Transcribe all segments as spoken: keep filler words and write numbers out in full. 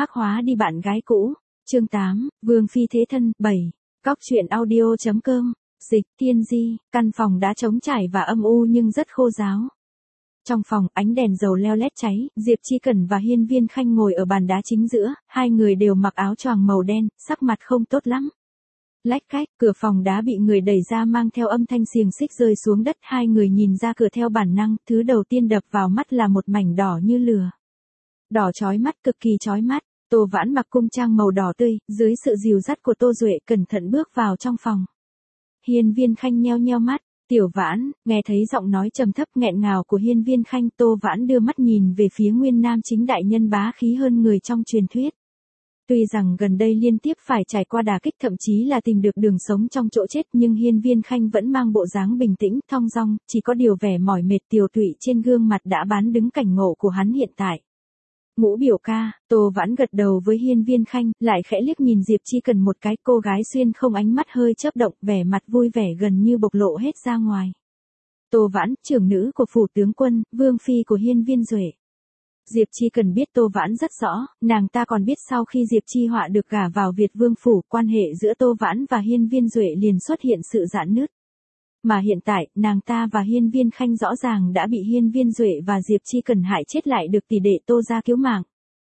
hắc hóa đi bạn gái cũ. Chương tám, Vương Phi Thế Thân. bảy. Cóc truyện audio.com. Dịch, Thiên Di. Căn phòng đã trống trải và âm u nhưng rất khô ráo. Trong phòng, ánh đèn dầu leo lét cháy, Diệp Chi Cẩn và Hiên Viên Khanh ngồi ở bàn đá chính giữa, hai người đều mặc áo choàng màu đen, sắc mặt không tốt lắm. Lách cách, cửa phòng đá bị người đẩy ra mang theo âm thanh xiềng xích rơi xuống đất, hai người nhìn ra cửa theo bản năng, thứ đầu tiên đập vào mắt là một mảnh đỏ như lửa. Đỏ chói mắt, cực kỳ chói mắt. Tô Vãn mặc cung trang màu đỏ tươi, dưới sự dìu dắt của Tô Duệ cẩn thận bước vào trong phòng. Hiên Viên Khanh nheo nheo mắt, Tiểu Vãn, nghe thấy giọng nói trầm thấp nghẹn ngào của Hiên Viên Khanh, Tô Vãn đưa mắt nhìn về phía Nguyên Nam chính đại nhân bá khí hơn người trong truyền thuyết. Tuy rằng gần đây liên tiếp phải trải qua đả kích thậm chí là tìm được đường sống trong chỗ chết nhưng Hiên Viên Khanh vẫn mang bộ dáng bình tĩnh, thong dong, chỉ có điều vẻ mỏi mệt tiều tụy trên gương mặt đã bán đứng cảnh ngộ của hắn hiện tại. Ngũ biểu ca, Tô Vãn gật đầu với Hiên Viên Khanh, lại khẽ liếc nhìn Diệp Chi Cần một cái, cô gái xuyên không ánh mắt hơi chớp động, vẻ mặt vui vẻ gần như bộc lộ hết ra ngoài. Tô Vãn, trưởng nữ của phủ tướng quân, vương phi của Hiên Viên Duệ. Diệp Chi Cần biết Tô Vãn rất rõ, nàng ta còn biết sau khi Diệp Chi Họa được gả vào Việt Vương phủ, quan hệ giữa Tô Vãn và Hiên Viên Duệ liền xuất hiện sự rạn nứt. Mà hiện tại, nàng ta và Hiên Viên Khanh rõ ràng đã bị Hiên Viên Duệ và Diệp Chi Cần hại chết lại được tỷ đệ Tô gia cứu mạng.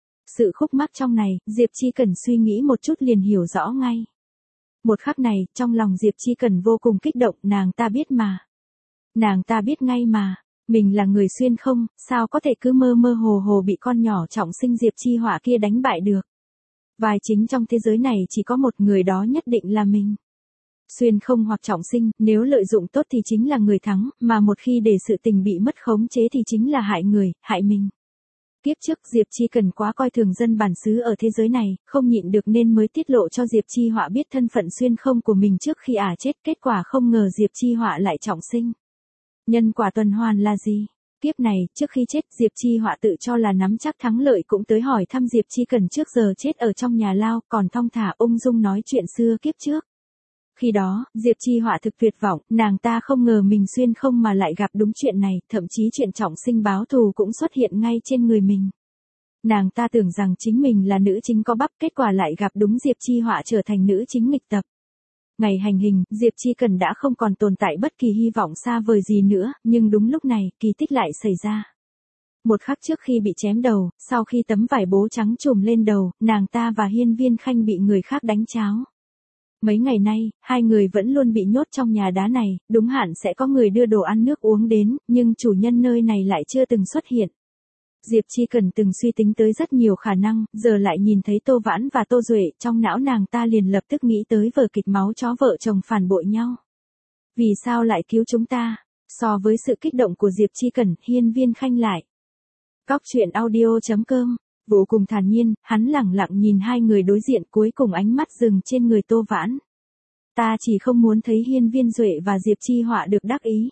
Sự khúc mắc trong này, Diệp Chi Cần suy nghĩ một chút liền hiểu rõ ngay. Một khắc này, trong lòng Diệp Chi Cần vô cùng kích động, nàng ta biết mà. Nàng ta biết ngay mà, mình là người xuyên không, sao có thể cứ mơ mơ hồ hồ bị con nhỏ trọng sinh Diệp Chi Họa kia đánh bại được. Vai chính trong thế giới này chỉ có một người, đó nhất định là mình. Xuyên không hoặc trọng sinh, nếu lợi dụng tốt thì chính là người thắng, mà một khi để sự tình bị mất khống chế thì chính là hại người, hại mình. Kiếp trước Diệp Chi Cần quá coi thường dân bản xứ ở thế giới này, không nhịn được nên mới tiết lộ cho Diệp Chi Họa biết thân phận xuyên không của mình trước khi ả chết, kết quả không ngờ Diệp Chi Họa lại trọng sinh. Nhân quả tuần hoàn là gì? Kiếp này, trước khi chết, Diệp Chi Họa tự cho là nắm chắc thắng lợi cũng tới hỏi thăm Diệp Chi Cần trước giờ chết ở trong nhà lao, còn thong thả ung dung nói chuyện xưa kiếp trước. Khi đó, Diệp Chi Họa thực tuyệt vọng, nàng ta không ngờ mình xuyên không mà lại gặp đúng chuyện này, thậm chí chuyện trọng sinh báo thù cũng xuất hiện ngay trên người mình. Nàng ta tưởng rằng chính mình là nữ chính có bắp, kết quả lại gặp đúng Diệp Chi Họa trở thành nữ chính nghịch tập. Ngày hành hình, Diệp Chi Cần đã không còn tồn tại bất kỳ hy vọng xa vời gì nữa, nhưng đúng lúc này, kỳ tích lại xảy ra. Một khắc trước khi bị chém đầu, sau khi tấm vải bố trắng trùm lên đầu, nàng ta và Hiên Viên Khanh bị người khác đánh cháo. Mấy ngày nay, hai người vẫn luôn bị nhốt trong nhà đá này, đúng hạn sẽ có người đưa đồ ăn nước uống đến, nhưng chủ nhân nơi này lại chưa từng xuất hiện. Diệp Chi Cần từng suy tính tới rất nhiều khả năng, giờ lại nhìn thấy Tô Vãn và Tô Duệ, trong não nàng ta liền lập tức nghĩ tới vở kịch máu chó vợ chồng phản bội nhau. Vì sao lại cứu chúng ta? So với sự kích động của Diệp Chi Cần, Hiên Viên Khanh lại. Cóc truyện audio.com. Vô cùng thản nhiên, hắn lẳng lặng nhìn hai người đối diện, cuối cùng ánh mắt dừng trên người Tô Vãn. Ta chỉ không muốn thấy Hiên Viên Duệ và Diệp Chi Họa được đắc ý.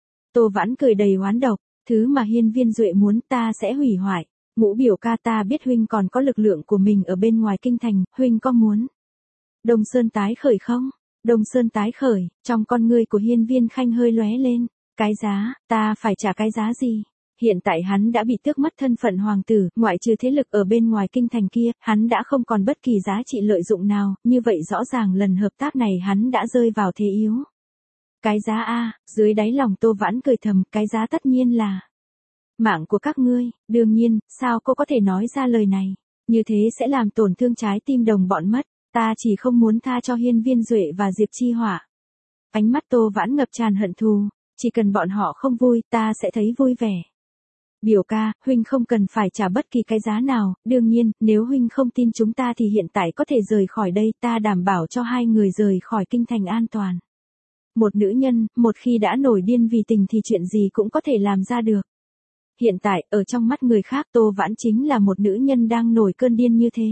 Tô Vãn cười đầy oán độc, thứ mà Hiên Viên Duệ muốn ta sẽ hủy hoại. Ngũ biểu ca, ta biết huynh còn có lực lượng của mình ở bên ngoài kinh thành, huynh có muốn Đông Sơn tái khởi không? Đông Sơn tái khởi, trong con ngươi của Hiên Viên Khanh hơi lóe lên. Cái giá, ta phải trả cái giá gì? Hiện tại hắn đã bị tước mất thân phận hoàng tử, ngoại trừ thế lực ở bên ngoài kinh thành kia, hắn đã không còn bất kỳ giá trị lợi dụng nào, như vậy rõ ràng lần hợp tác này hắn đã rơi vào thế yếu. Cái giá a, dưới đáy lòng Tô Vãn cười thầm, cái giá tất nhiên là mạng của các ngươi. Đương nhiên, sao cô có thể nói ra lời này? Như thế sẽ làm tổn thương trái tim đồng bọn mất, ta chỉ không muốn tha cho Hiên Viên Duệ và Diệp Chi Họa. Ánh mắt Tô Vãn ngập tràn hận thù, chỉ cần bọn họ không vui, ta sẽ thấy vui vẻ. Biểu ca, huynh không cần phải trả bất kỳ cái giá nào, đương nhiên, nếu huynh không tin chúng ta thì hiện tại có thể rời khỏi đây, ta đảm bảo cho hai người rời khỏi kinh thành an toàn. Một nữ nhân, một khi đã nổi điên vì tình thì chuyện gì cũng có thể làm ra được. Hiện tại, ở trong mắt người khác, Tô Vãn chính là một nữ nhân đang nổi cơn điên như thế.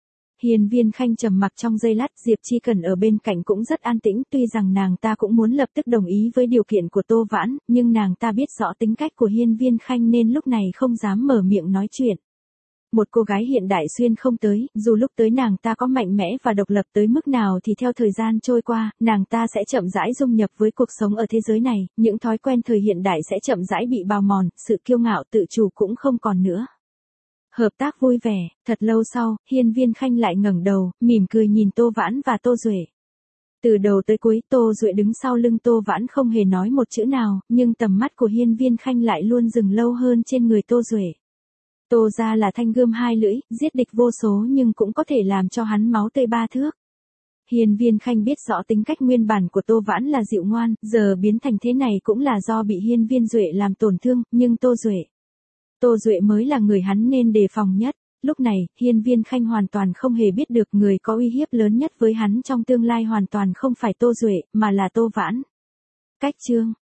Hiên Viên Khanh trầm mặc trong giây lát, Diệp Chi Cần ở bên cạnh cũng rất an tĩnh, tuy rằng nàng ta cũng muốn lập tức đồng ý với điều kiện của Tô Vãn, nhưng nàng ta biết rõ tính cách của Hiên Viên Khanh nên lúc này không dám mở miệng nói chuyện. Một cô gái hiện đại xuyên không tới, dù lúc tới nàng ta có mạnh mẽ và độc lập tới mức nào thì theo thời gian trôi qua, nàng ta sẽ chậm rãi dung nhập với cuộc sống ở thế giới này, những thói quen thời hiện đại sẽ chậm rãi bị bào mòn, sự kiêu ngạo tự chủ cũng không còn nữa. Hợp tác vui vẻ, thật lâu sau, Hiên Viên Khanh lại ngẩng đầu, mỉm cười nhìn Tô Vãn và Tô Duệ. Từ đầu tới cuối, Tô Duệ đứng sau lưng Tô Vãn không hề nói một chữ nào, nhưng tầm mắt của Hiên Viên Khanh lại luôn dừng lâu hơn trên người Tô Duệ. Tô gia là thanh gươm hai lưỡi, giết địch vô số nhưng cũng có thể làm cho hắn máu tươi ba thước. Hiên Viên Khanh biết rõ tính cách nguyên bản của Tô Vãn là dịu ngoan, giờ biến thành thế này cũng là do bị Hiên Viên Duệ làm tổn thương, nhưng Tô Duệ. Tô Duệ mới là người hắn nên đề phòng nhất. Lúc này, Hiên Viên Khanh hoàn toàn không hề biết được người có uy hiếp lớn nhất với hắn trong tương lai hoàn toàn không phải Tô Duệ, mà là Tô Vãn. Cách chương